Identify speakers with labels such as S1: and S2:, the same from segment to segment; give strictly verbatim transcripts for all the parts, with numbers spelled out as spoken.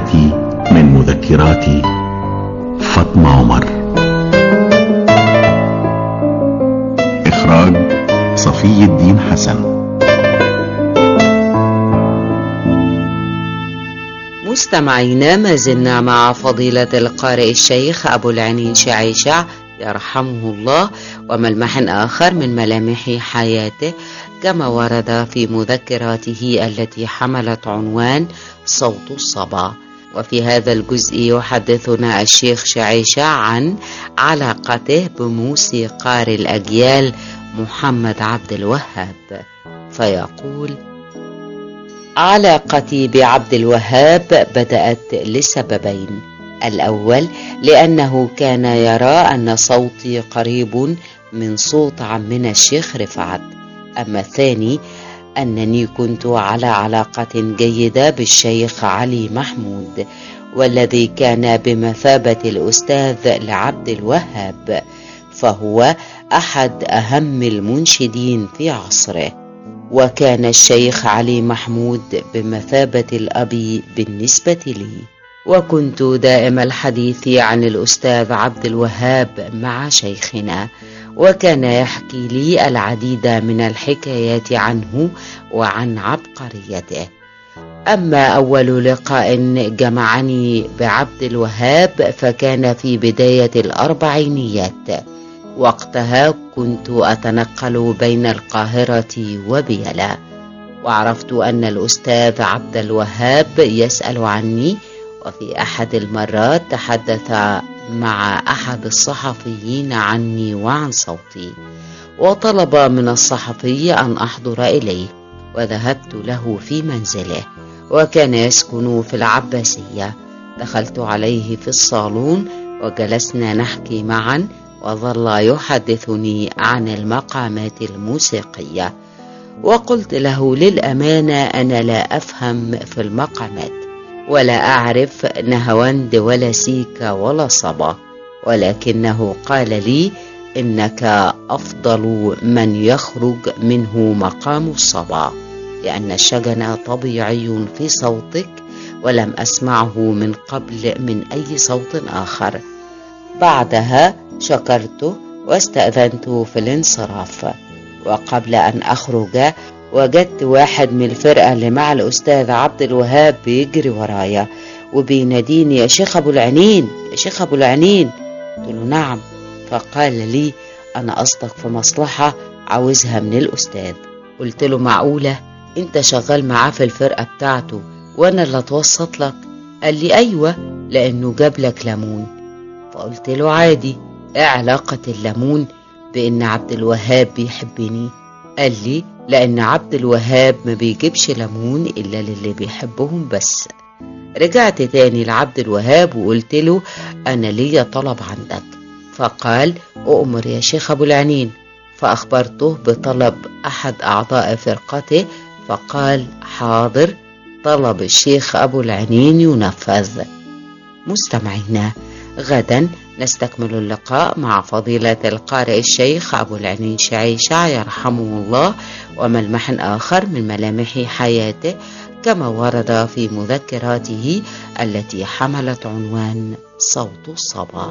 S1: حياتي من مذكراتي. فاطمة عمر. إخراج صفي الدين حسن.
S2: مستمعينا، ما زلنا مع فضيلة القارئ الشيخ أبو العنين شعيشع يرحمه الله وملمح آخر من ملامح حياته كما ورد في مذكراته التي حملت عنوان صوت الصبا. وفي هذا الجزء يحدثنا الشيخ شعيشع عن علاقته بموسيقار الأجيال محمد عبد الوهاب، فيقول: علاقتي بعبد الوهاب بدأت لسببين. الأول لأنه كان يرى أن صوتي قريب من صوت عمنا الشيخ رفعت. أما الثاني أنني كنت على علاقة جيدة بالشيخ علي محمود، والذي كان بمثابة الأستاذ لعبد الوهاب، فهو أحد أهم المنشدين في عصره. وكان الشيخ علي محمود بمثابة الأب بالنسبة لي. وكنت دائم الحديث عن الأستاذ عبد الوهاب مع شيخنا، وكان يحكي لي العديد من الحكايات عنه وعن عبقريته. أما أول لقاء جمعني بعبد الوهاب فكان في بداية الأربعينيات. وقتها كنت أتنقل بين القاهرة وبيلا، وعرفت أن الأستاذ عبد الوهاب يسأل عني. وفي أحد المرات تحدث مع أحد الصحفيين عني وعن صوتي، وطلب من الصحفي أن أحضر إليه، وذهبت له في منزله، وكان يسكن في العباسية. دخلت عليه في الصالون وجلسنا نحكي معا، وظل يحدثني عن المقامات الموسيقية. وقلت له: للأمانة أنا لا أفهم في المقامات، ولا أعرف نهواند ولا سيكا ولا صبا، ولكنه قال لي: إنك أفضل من يخرج منه مقام الصبا، لأن الشجن طبيعي في صوتك، ولم أسمعه من قبل من أي صوت آخر. بعدها شكرته واستأذنت في الانصراف، وقبل أن أخرج وجدت واحد من الفرقة اللي مع الأستاذ عبد الوهاب بيجري ورايا وبيناديني: يا شيخ أبو العنين، يا شيخ أبو العنين. قلت له: نعم. فقال لي: أنا قصدك في مصلحة عاوزها من الأستاذ. قلت له: معقولة أنت شغال معاه في الفرقة بتاعته وأنا اللي أتوسط لك؟ قال لي: أيوة، لأنه جاب لك ليمون. فقلت له: عادي، إيه علاقة الليمون بأن عبد الوهاب بيحبني؟ قال لي: لأن عبد الوهاب ما بيجيبش ليمون إلا للي بيحبهم بس. رجعت تاني لعبد الوهاب وقلت له: أنا ليا طلب عندك. فقال: أؤمر يا شيخ أبو العنين. فأخبرته بطلب أحد أعضاء فرقته، فقال: حاضر، طلب الشيخ أبو العنين ينفذ. مستمعينا، غدا نستكمل اللقاء مع فضيلة القارئ الشيخ أبو العنين شعيشع يرحمه الله وملمح آخر من ملامح حياته كما ورد في مذكراته التي حملت عنوان صوت الصبا.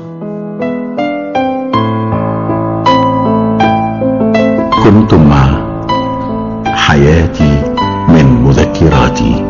S1: كنتم مع حياتي من مذكراتي.